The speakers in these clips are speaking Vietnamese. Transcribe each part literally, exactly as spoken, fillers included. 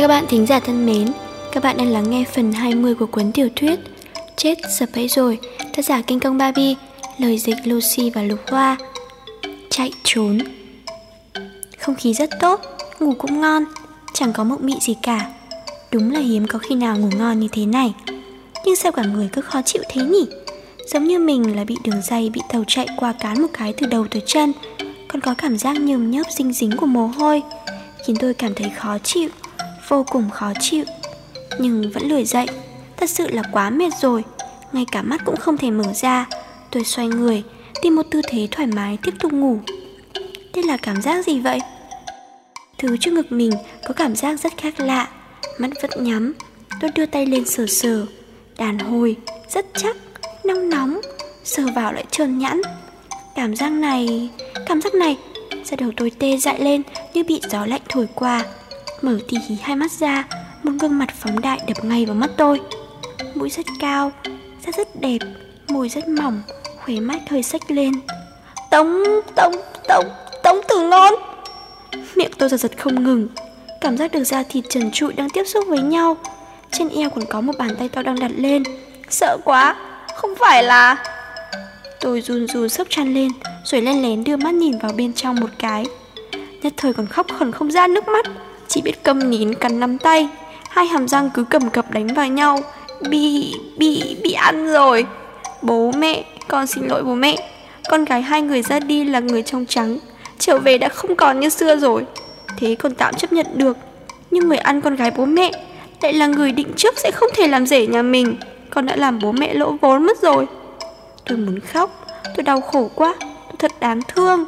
Các bạn thính giả thân mến, các bạn đang lắng nghe phần hai mươi của cuốn tiểu thuyết Chết sập bẫy rồi, tác giả Kinh Công Barbie, lời dịch Lucy và Lục Hoa. Chạy trốn. Không khí rất tốt, ngủ cũng ngon, chẳng có mộng mị gì cả. Đúng là hiếm có khi nào ngủ ngon như thế này. Nhưng sao cả người cứ khó chịu thế nhỉ? Giống như mình là bị đường dây bị tàu chạy qua cán một cái từ đầu tới chân. Còn có cảm giác nhờm nhớp dinh dính của mồ hôi, khiến tôi cảm thấy khó chịu, vô cùng khó chịu. Nhưng vẫn lười dậy, thật sự là quá mệt rồi. Ngay cả mắt cũng không thể mở ra. Tôi xoay người, tìm một tư thế thoải mái tiếp tục ngủ. Đây là cảm giác gì vậy? Thứ trước ngực mình có cảm giác rất khác lạ. Mắt vẫn nhắm. Tôi đưa tay lên sờ sờ. Đàn hồi, rất chắc, nóng nóng. Sờ vào lại trơn nhẵn. Cảm giác này, cảm giác này. Da đầu tôi tê dại lên như bị gió lạnh thổi qua. Mở tì hí hai mắt ra, một gương mặt phóng đại đập ngay vào mắt tôi. Mũi rất cao, da rất đẹp, môi rất mỏng, khóe mắt hơi xếch lên. Tống, tống, tống, tống tử ngon. Miệng tôi giật giật không ngừng. Cảm giác được da thịt trần trụi đang tiếp xúc với nhau. Trên eo còn có một bàn tay to đang đặt lên. Sợ quá, không phải là... Tôi run run xốc chăn lên, rồi len lén đưa mắt nhìn vào bên trong một cái. Nhất thời còn khóc khẩn không ra nước mắt, chỉ biết câm nín cắn nắm tay. Hai hàm răng cứ cầm cập đánh vào nhau. Bị, bị, bị ăn rồi. Bố mẹ, con xin lỗi bố mẹ. Con gái hai người ra đi là người trong trắng, trở về đã không còn như xưa rồi. Thế còn tạm chấp nhận được. Nhưng người ăn con gái bố mẹ lại là người định trước sẽ không thể làm rể nhà mình. Con đã làm bố mẹ lỗ vốn mất rồi. Tôi muốn khóc, tôi đau khổ quá, tôi thật đáng thương.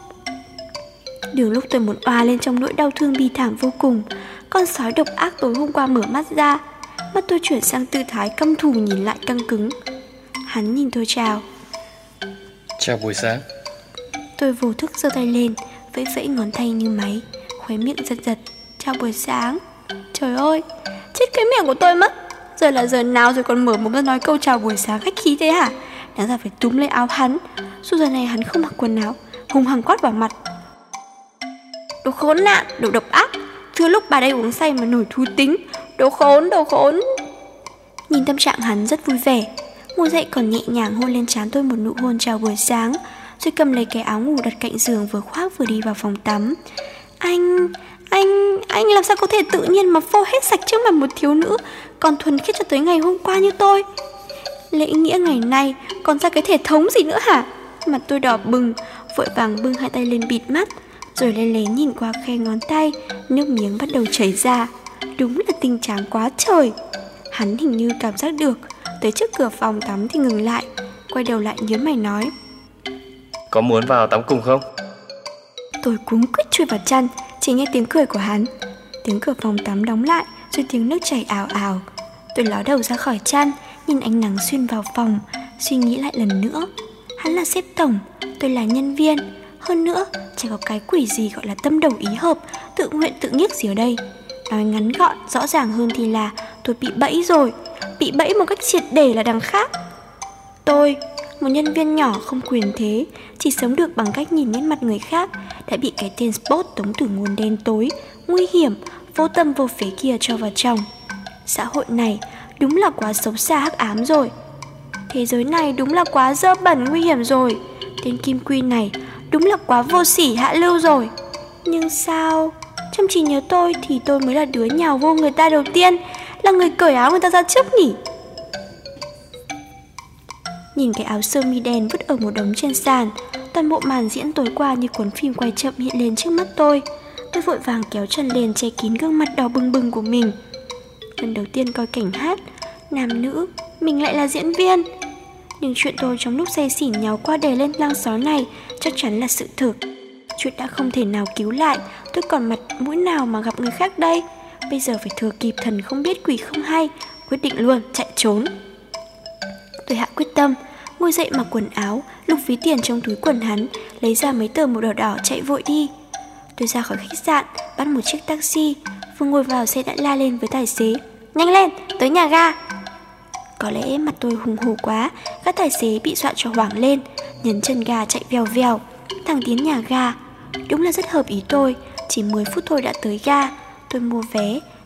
Đường lúc tôi muốn oà lên trong nỗi đau thương bi thảm vô cùng, con sói độc ác tối hôm qua mở mắt ra. Mắt tôi chuyển sang tư thái căm thù nhìn lại căng cứng. Hắn nhìn tôi chào. Chào buổi sáng. Tôi vô thức giơ tay lên, vẫy vẫy ngón tay như máy, khóe miệng giật giật. Chào buổi sáng. Trời ơi, chết cái miệng của tôi mất. Giờ là giờ nào rồi còn mở mồm ra nói câu chào buổi sáng khách khí thế hả? Đáng ra phải túm lấy áo hắn. Dù giờ này hắn không mặc quần áo, hùng hăng quát vào mặt. Đồ khốn nạn, đồ độc ác. Thưa lúc bà đây uống say mà nổi thú tính. Đồ khốn, đồ khốn. Nhìn tâm trạng hắn rất vui vẻ. Ngồi dậy còn nhẹ nhàng hôn lên trán tôi một nụ hôn chào buổi sáng, rồi cầm lấy cái áo ngủ đặt cạnh giường vừa khoác vừa đi vào phòng tắm. Anh, anh, anh làm sao có thể tự nhiên mà phô hết sạch trước mặt một thiếu nữ còn thuần khiết cho tới ngày hôm qua như tôi? Lễ nghĩa ngày nay còn ra cái thể thống gì nữa hả? Mặt tôi đỏ bừng, vội vàng bưng hai tay lên bịt mắt, rồi lén lén nhìn qua khe ngón tay. Nước miếng bắt đầu chảy ra. Đúng là tinh tráng quá trời. Hắn hình như cảm giác được. Tới trước cửa phòng tắm thì ngừng lại, quay đầu lại nhớn mày nói. Có muốn vào tắm cùng không? Tôi cuống quýt chui vào chăn, chỉ nghe tiếng cười của hắn. Tiếng cửa phòng tắm đóng lại, rồi tiếng nước chảy ào ào. Tôi ló đầu ra khỏi chăn, nhìn ánh nắng xuyên vào phòng, suy nghĩ lại lần nữa. Hắn là sếp tổng, tôi là nhân viên. Hơn nữa, chẳng có cái quỷ gì gọi là tâm đầu ý hợp, tự nguyện tự nhiếc gì ở đây. Nói ngắn gọn, rõ ràng hơn thì là tôi bị bẫy rồi. Bị bẫy một cách triệt để là đằng khác. Tôi, một nhân viên nhỏ không quyền thế, chỉ sống được bằng cách nhìn nét mặt người khác, đã bị cái tên Spot Tống Tử Ngôn đen tối, nguy hiểm, vô tâm vô phế kia cho vào chồng. Xã hội này đúng là quá xấu xa hắc ám rồi. Thế giới này đúng là quá dơ bẩn nguy hiểm rồi. Tên Kim Quy này đúng là quá vô sỉ hạ lưu rồi. Nhưng sao trong trí nhớ tôi thì tôi mới là đứa nhào vô người ta đầu tiên, là người cởi áo người ta ra trước nhỉ? Nhìn cái áo sơ mi đen vứt ở một đống trên sàn, toàn bộ màn diễn tối qua như cuốn phim quay chậm hiện lên trước mắt tôi. Tôi vội vàng kéo chân lên che kín gương mặt đỏ bừng bừng của mình. Lần đầu tiên coi cảnh hát, nam nữ, mình lại là diễn viên. Nhưng chuyện tôi trong lúc say xỉn nhào qua đè lên lang sói này chắc chắn là sự thực. Chuyện đã không thể nào cứu lại, tôi còn mặt mũi nào mà gặp người khác đây? Bây giờ phải thừa kịp thần không biết quỷ không hay, quyết định luôn chạy trốn. Tôi hạ quyết tâm, ngồi dậy mặc quần áo, lục ví tiền trong túi quần hắn, lấy ra mấy tờ màu đỏ đỏ chạy vội đi. Tôi ra khỏi khách sạn, bắt một chiếc taxi, vừa ngồi vào xe đã la lên với tài xế. Nhanh lên, tới nhà ga. Có lẽ mặt tôi hùng hổ quá, các tài xế bị dọa cho hoảng lên, nhấn chân ga chạy vèo vèo, thẳng tiến nhà ga. Đúng là rất hợp ý tôi, chỉ mười phút thôi đã tới ga. Tôi mua vé,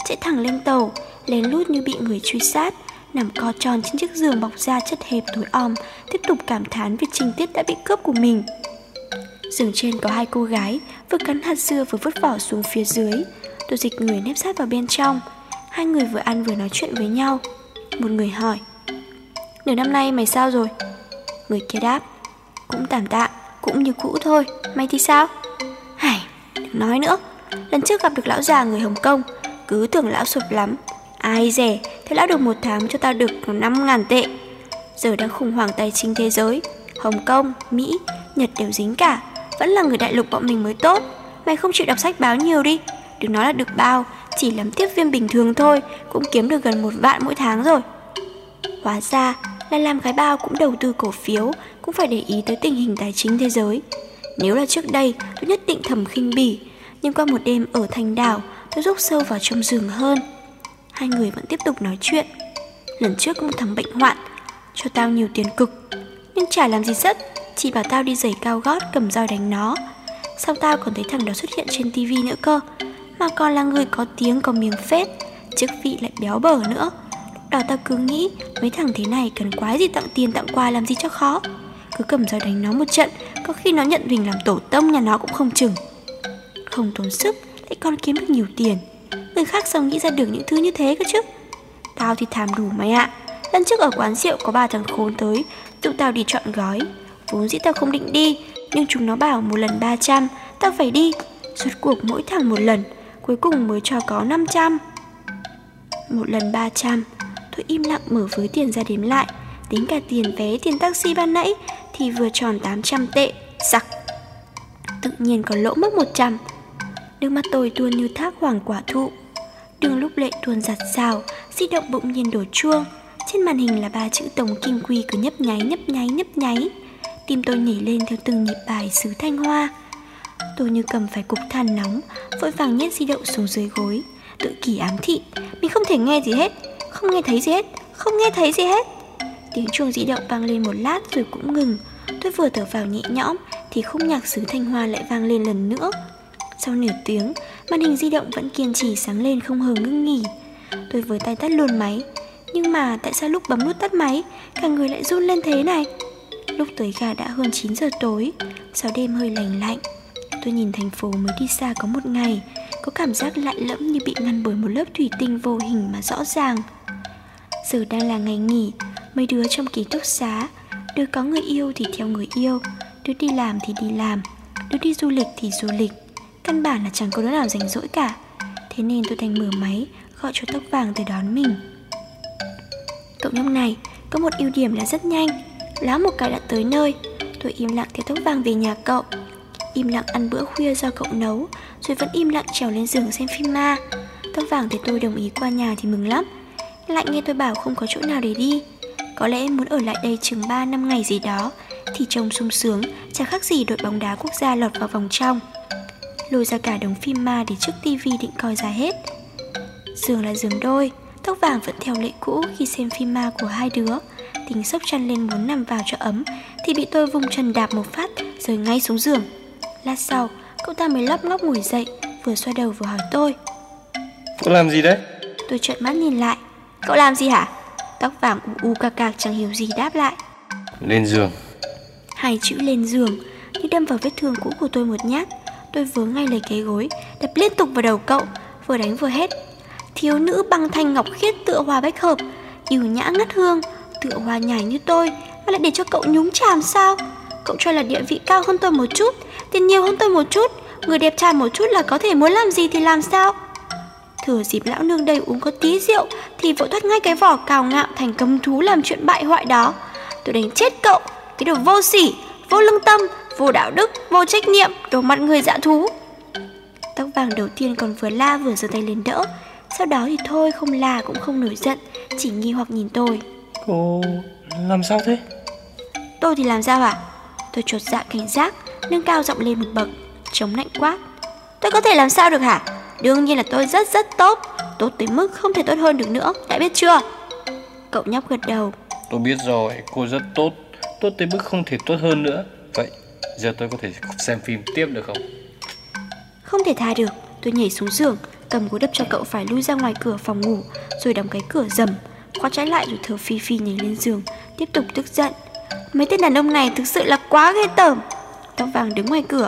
chạy thẳng lên tàu, lén lút như bị người truy sát, nằm co tròn trên chiếc giường bọc da chất hẹp tối om, tiếp tục cảm thán về tình tiết đã bị cướp của mình. Giường trên có hai cô gái, vừa cắn hạt dưa vừa vứt vỏ xuống phía dưới. Tôi dịch người nép sát vào bên trong. Hai người vừa ăn vừa nói chuyện với nhau. Một người hỏi: nửa năm nay mày sao rồi? Người kia đáp: cũng tạm tạm, cũng như cũ thôi. Mày thì sao? Hài, đừng nói nữa. Lần trước gặp được lão già người Hồng Kông, cứ tưởng lão sụp lắm. Ai dè, thế lão được một tháng cho tao được năm ngàn tệ. Giờ đang khủng hoảng tài chính thế giới, Hồng Kông, Mỹ, Nhật đều dính cả. Vẫn là người đại lục bọn mình mới tốt. Mày không chịu đọc sách báo nhiều đi. Đừng nói là được bao, chỉ làm tiếp viên bình thường thôi cũng kiếm được gần một vạn mỗi tháng rồi. Hóa ra là làm gái bao cũng đầu tư cổ phiếu, cũng phải để ý tới tình hình tài chính thế giới. Nếu là trước đây tôi nhất định thầm khinh bỉ, nhưng qua một đêm ở thành đảo, tôi rút sâu vào trong giường hơn. Hai người vẫn tiếp tục nói chuyện. Lần trước có một thằng bệnh hoạn, cho tao nhiều tiền cực, nhưng chả làm gì rất, chỉ bảo tao đi giày cao gót cầm roi đánh nó. Sau tao còn thấy thằng đó xuất hiện trên tivi nữa cơ, mà còn là người có tiếng có miếng phết, chức vị lại béo bở nữa. Lúc đó tao cứ nghĩ mấy thằng thế này cần quái gì tặng tiền tặng quà làm gì cho khó. Cứ cầm roi đánh nó một trận, có khi nó nhận mình làm tổ tông nhà nó cũng không chừng. Không tốn sức lại còn kiếm được nhiều tiền. Người khác sao nghĩ ra được những thứ như thế cơ chứ? Tao thì thàm đủ mày ạ. Lần trước ở quán rượu có ba thằng khốn tới, tụi tao đi chọn gói. Vốn dĩ tao không định đi, nhưng chúng nó bảo một lần ba trăm, tao phải đi. Rốt cuộc mỗi thằng một lần, cuối cùng mới cho có năm trăm. Một lần ba trăm. Tôi im lặng mở với tiền ra đếm lại. Tính cả tiền vé, tiền taxi ban nãy thì vừa tròn tám trăm tệ. Sặc. Tự nhiên có lỗ mất một trăm. Nước mắt tôi tuôn như thác hoàng quả thụ. Đường lúc lệ tuôn giặt rào, di động bỗng nhiên đổ chuông. Trên màn hình là ba chữ Tống Kim Quy cứ nhấp nháy nhấp nháy nhấp nháy. Tim tôi nhảy lên theo từng nhịp bài xứ Thanh Hoa. Tôi như cầm phải cục than nóng, vội vàng nhét di động xuống dưới gối, tự kỷ ám thị mình không thể nghe gì hết, không nghe thấy gì hết, không nghe thấy gì hết. Tiếng chuông di động vang lên một lát rồi cũng ngừng. Tôi vừa thở vào nhẹ nhõm thì khúc nhạc xứ Thanh Hoa lại vang lên lần nữa. Sau nửa tiếng, màn hình di động vẫn kiên trì sáng lên không hề ngưng nghỉ. Tôi với tay tắt luôn máy. Nhưng mà tại sao lúc bấm nút tắt máy, cả người lại run lên thế này? Lúc tới ga đã hơn chín giờ tối, gió đêm hơi lành lạnh. Tôi nhìn thành phố mới đi xa có một ngày, có cảm giác lạ lẫm như bị ngăn bởi một lớp thủy tinh vô hình mà rõ ràng. Giờ đang là ngày nghỉ, mấy đứa trong ký túc xá, đứa có người yêu thì theo người yêu, đứa đi làm thì đi làm, đứa đi du lịch thì du lịch. Căn bản là chẳng có đứa nào rảnh rỗi cả. Thế nên tôi đành mở máy gọi cho Tóc Vàng tới đón mình. Cậu nhóc này có một ưu điểm là rất nhanh, láo một cái đã tới nơi. Tôi im lặng theo Tóc Vàng về nhà cậu, im lặng ăn bữa khuya do cậu nấu, rồi vẫn im lặng trèo lên giường xem phim ma. Tóc Vàng thấy tôi đồng ý qua nhà thì mừng lắm, lại nghe tôi bảo không có chỗ nào để đi, có lẽ muốn ở lại đây chừng ba năm ngày gì đó, thì trông sung sướng, chẳng khác gì đội bóng đá quốc gia lọt vào vòng trong. Lôi ra cả đống phim ma để trước tivi định coi ra hết. Giường là giường đôi, Tóc Vàng vẫn theo lệ cũ khi xem phim ma của hai đứa. Tính sốc chăn lên muốn nằm vào cho ấm thì bị tôi vung chân đạp một phát rơi ngay xuống giường. Lát sau, cậu ta mới lóc ngóc ngồi dậy, vừa xoa đầu vừa hỏi tôi: Cậu làm gì đấy? Tôi trợn mắt nhìn lại. Cậu làm gì hả? Tóc Vàng u u cạc cạc chẳng hiểu gì đáp lại: Lên giường. Hai chữ lên giường như đâm vào vết thương cũ của tôi một nhát. Tôi vướng ngay lấy cái gối, đập liên tục vào đầu cậu, vừa đánh vừa hét: Thiếu nữ băng thanh ngọc khiết tựa hoa bách hợp, yêu nhã ngất hương, tựa hoa nhài như tôi mà lại để cho cậu nhúng chàm sao? Cậu cho là địa vị cao hơn tôi một chút, tiền nhiều hơn tôi một chút, người đẹp trai một chút là có thể muốn làm gì thì làm sao? Thừa dịp lão nương đây uống có tí rượu thì vội thoát ngay cái vỏ cào ngạo thành cầm thú làm chuyện bại hoại đó. Tôi đánh chết cậu, cái đồ vô sỉ, vô lương tâm, vô đạo đức, vô trách nhiệm, đồ mặt người dã thú. Tóc Vàng đầu tiên còn vừa la vừa giơ tay lên đỡ, sau đó thì thôi không la cũng không nổi giận, chỉ nghi hoặc nhìn tôi. Cô làm sao thế? Tôi thì làm sao hả? Tôi chột dạ cảnh giác, nâng cao giọng lên một bậc, chống nạnh quát: Tôi có thể làm sao được hả? Đương nhiên là tôi rất rất tốt, tốt tới mức không thể tốt hơn được nữa, đã biết chưa? Cậu nhóc gật đầu: Tôi biết rồi, cô rất tốt, tốt tới mức không thể tốt hơn nữa. Vậy giờ tôi có thể xem phim tiếp được không? Không thể tha được. Tôi nhảy xuống giường, cầm cú đập cho cậu phải lui ra ngoài cửa phòng ngủ, rồi đóng cái cửa rầm, khóa trái lại rồi thở phì phì nhảy lên giường, tiếp tục tức giận. Mấy tên đàn ông này thực sự là quá ghê tởm. Tóc vàng đứng ngoài cửa.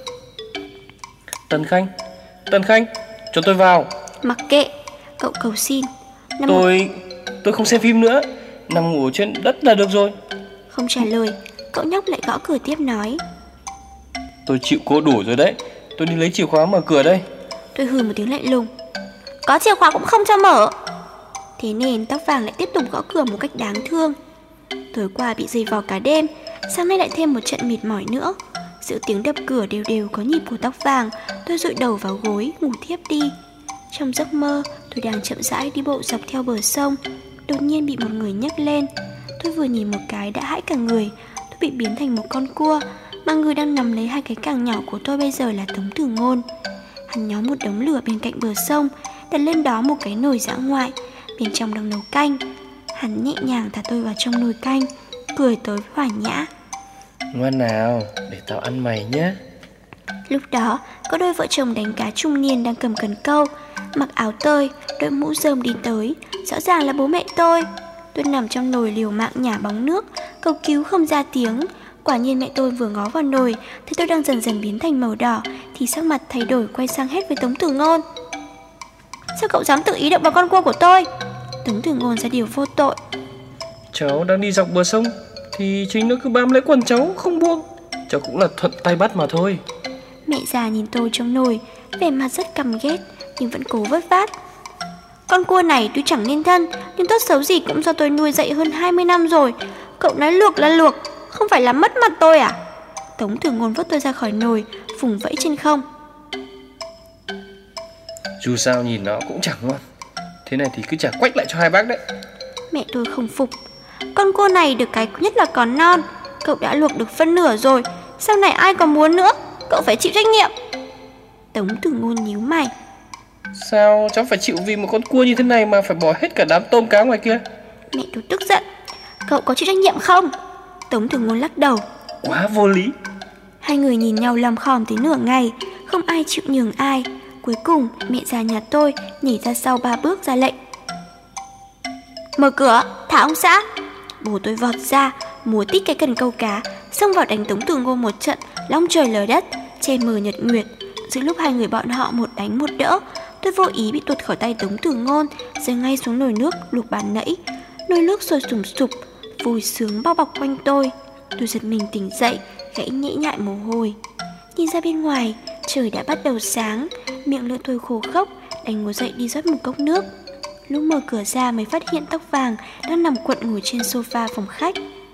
Tần Khanh, Tần Khanh, cho tôi vào. Mặc kệ, cậu cầu xin. Năm Tôi, tôi không xem phim nữa, nằm ngủ trên đất là được rồi. Không trả lời, cậu nhóc lại gõ cửa tiếp nói. Tôi chịu cô đủ rồi đấy, tôi đi lấy chìa khóa mở cửa đây. Tôi hừ một tiếng lạnh lùng. Có chìa khóa cũng không cho mở. Thế nên tóc vàng lại tiếp tục gõ cửa một cách đáng thương. Tối qua bị dày vò cả đêm, sáng nay lại thêm một trận mệt mỏi nữa. Giữa tiếng đập cửa đều đều có nhịp của tóc vàng, tôi dụi đầu vào gối ngủ thiếp đi. Trong giấc mơ, tôi đang chậm rãi đi bộ dọc theo bờ sông. Đột nhiên bị một người nhấc lên. Tôi vừa nhìn một cái đã hãi cả người. Tôi bị biến thành một con cua, mà người đang nằm lấy hai cái càng nhỏ của tôi bây giờ là Tống Tử Ngôn. Hắn nhóm một đống lửa bên cạnh bờ sông, đặt lên đó một cái nồi dã ngoại, bên trong đang nấu canh. Hắn nhẹ nhàng thả tôi vào trong nồi canh, cười tới với Hòa Nhã. Ngoan nào, để tao ăn mày nhé. Lúc đó, có đôi vợ chồng đánh cá trung niên đang cầm cần câu, mặc áo tơi, đội mũ rơm đi tới. Rõ ràng là bố mẹ tôi. Tôi nằm trong nồi liều mạng nhả bóng nước, cầu cứu không ra tiếng. Quả nhiên mẹ tôi vừa ngó vào nồi, thấy tôi đang dần dần biến thành màu đỏ, thì sắc mặt thay đổi quay sang hét với Tống Tử Ngôn. Sao cậu dám tự ý động vào con cua của tôi? Tống Tử Ngôn ra điều vô tội. Cháu đang đi dọc bờ sông thì chính nó cứ bám lấy quần cháu không buông. Cháu cũng là thuận tay bắt mà thôi. Mẹ già nhìn tôi trong nồi, vẻ mặt rất căm ghét nhưng vẫn cố vớt vát. Con cua này tuy chẳng nên thân, nhưng tốt xấu gì cũng do tôi nuôi dạy hơn hai mươi năm rồi. Cậu nói luộc là luộc, không phải là mất mặt tôi à? Tống Tử Ngôn vớt tôi ra khỏi nồi, vùng vẫy trên không. Dù sao nhìn nó cũng chẳng ngoan, thế này thì cứ trả quách lại cho hai bác đấy. Mẹ tôi không phục. Con cua này được cái nhất là còn non. Cậu đã luộc được phân nửa rồi, sau này ai còn muốn nữa? Cậu phải chịu trách nhiệm. Tống Tử Ngôn nhíu mày. Sao cháu phải chịu vì một con cua như thế này mà phải bỏ hết cả đám tôm cá ngoài kia? Mẹ tôi tức giận. Cậu có chịu trách nhiệm không? Tống Tử Ngôn lắc đầu. Quá vô lý. Hai người nhìn nhau lầm khòm tới nửa ngày, không ai chịu nhường ai. Cuối cùng mẹ già nhà tôi nhảy ra sau ba bước ra lệnh. Mở cửa, thả ông xã. Bố tôi vọt ra, múa tít cái cần câu cá, xông vào đánh Tống Tử Ngôn một trận long trời lở đất, che mờ nhật nguyệt. Giữa lúc hai người bọn họ một đánh một đỡ, tôi vô ý bị tuột khỏi tay Tống Tử Ngôn, rơi ngay xuống nồi nước luộc bàn nãy. Nồi nước sôi sùng sục, vui sướng bao bọc quanh tôi. Tôi giật mình tỉnh dậy, gãy nhễ nhại mồ hôi. Nhìn ra bên ngoài, trời đã bắt đầu sáng. Miệng lưỡi tôi khô khốc, đành ngồi dậy đi rót một cốc nước. Lúc mở cửa ra mới phát hiện tóc vàng đang nằm cuộn ngồi trên sofa phòng khách.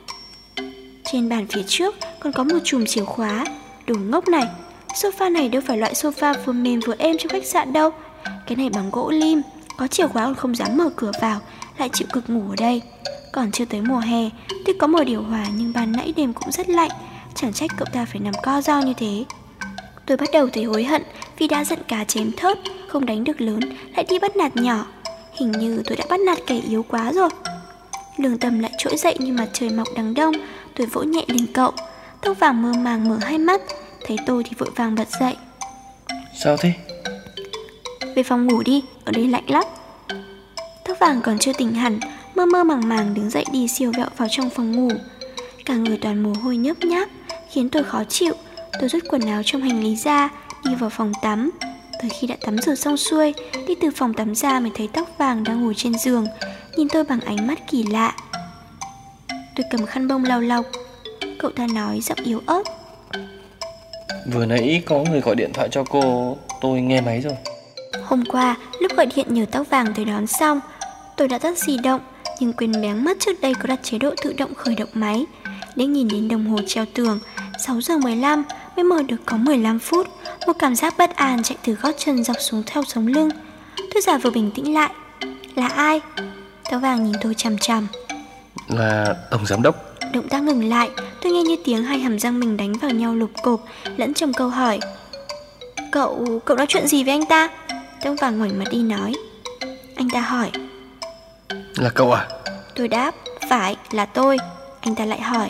Trên bàn phía trước còn có một chùm chìa khóa. Đồ ngốc này, sofa này đâu phải loại sofa vừa mềm vừa êm trong khách sạn đâu. Cái này bằng gỗ lim, có chìa khóa còn không dám mở cửa vào, lại chịu cực ngủ ở đây. Còn chưa tới mùa hè, tuy có mở điều hòa nhưng ban nãy đêm cũng rất lạnh. Chẳng trách cậu ta phải nằm co ro như thế. Tôi bắt đầu thấy hối hận vì đã giận cá chém thớt, không đánh được lớn, lại đi bắt nạt nhỏ. Hình như tôi đã bắt nạt kẻ yếu quá rồi. Lương tâm lại trỗi dậy như mặt trời mọc đằng đông. Tôi vỗ nhẹ lên cậu. Tóc vàng mơ màng mở hai mắt, thấy tôi thì vội vàng bật dậy. Sao thế? Về phòng ngủ đi, ở đây lạnh lắm. Tóc vàng còn chưa tỉnh hẳn, mơ mơ màng màng đứng dậy đi siêu vẹo vào trong phòng ngủ. Cả người toàn mồ hôi nhớp nháp, khiến tôi khó chịu. Tôi rút quần áo trong hành lý ra, đi vào phòng tắm. Tới khi đã tắm rửa xong xuôi, đi từ phòng tắm ra mới thấy tóc vàng đang ngồi trên giường, nhìn tôi bằng ánh mắt kỳ lạ. Tôi cầm khăn bông lau lau. Cậu ta nói giọng yếu ớt. Vừa nãy có người gọi điện thoại cho cô, tôi nghe máy rồi. Hôm qua, lúc gọi điện nhờ tóc vàng tới đón xong, tôi đã tắt di động, nhưng quên béng mất trước đây có đặt chế độ tự động khởi động máy. Đến nhìn đến đồng hồ treo tường, sáu giờ mười lăm mới mở được có mười lăm phút. Một cảm giác bất an chạy từ gót chân dọc xuống theo sống lưng. Tôi giả vờ bình tĩnh lại. Là ai? Tóc vàng nhìn tôi chằm chằm. Là tổng giám đốc. Động tác ngừng lại, tôi nghe như tiếng hai hàm răng mình đánh vào nhau lục cộp, lẫn trong câu hỏi. Cậu, cậu nói chuyện gì với anh ta? Tóc vàng ngoảnh mặt đi nói. Anh ta hỏi. Là cậu à? Tôi đáp, phải, là tôi. Anh ta lại hỏi.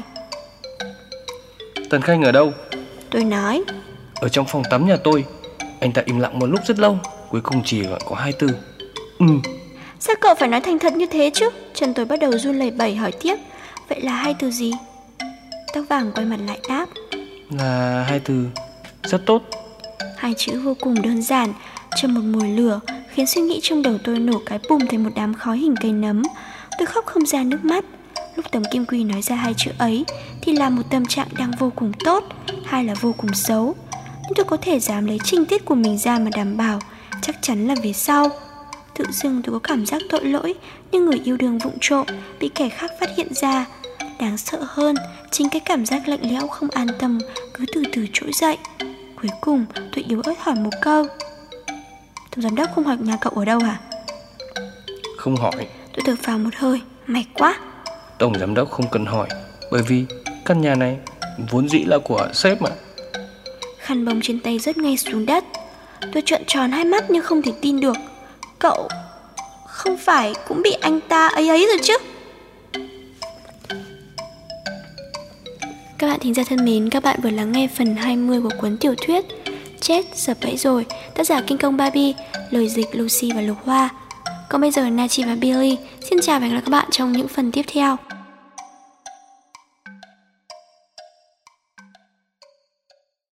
Tần Khanh ở đâu? Tôi nói. Ở trong phòng tắm nhà tôi. Anh ta im lặng một lúc rất lâu, cuối cùng chỉ gọi có hai từ. Ừ. Sao cậu phải nói thành thật như thế chứ? Chân tôi bắt đầu run lẩy bẩy hỏi tiếp. Vậy là hai từ gì? Tóc vàng quay mặt lại đáp. Là hai từ rất tốt. Hai chữ vô cùng đơn giản, trong một mùi lửa, khiến suy nghĩ trong đầu tôi nổ cái bùm thành một đám khói hình cây nấm. Tôi khóc không ra nước mắt. Lúc Tống Kim Quy nói ra hai chữ ấy thì là một tâm trạng đang vô cùng tốt, hay là vô cùng xấu. Nhưng tôi có thể dám lấy trinh tiết của mình ra mà đảm bảo chắc chắn là về sau. Tự dưng tôi có cảm giác tội lỗi, như người yêu đương vụng trộm bị kẻ khác phát hiện ra. Đáng sợ hơn, chính cái cảm giác lạnh lẽo không an tâm cứ từ từ trỗi dậy. Cuối cùng tôi yếu ớt hỏi một câu. Tổng giám đốc không hỏi nhà cậu ở đâu hả? Không hỏi. Tôi thở phào một hơi, may quá. Tổng giám đốc không cần hỏi, bởi vì căn nhà này vốn dĩ là của sếp mà. Khăn bông trên tay rớt ngay xuống đất. Tôi trợn tròn hai mắt nhưng không thể tin được. Cậu không phải cũng bị anh ta ấy ấy rồi chứ? Các bạn thính giả thân mến, các bạn vừa lắng nghe phần hai mươi của cuốn tiểu thuyết Chết Sập Bẫy Rồi, tác giả Kinh Công Barbie, lời dịch Lucy và Lục Hoa. Còn bây giờ Nachi và Billy xin chào và hẹn gặp lại các bạn trong những phần tiếp theo.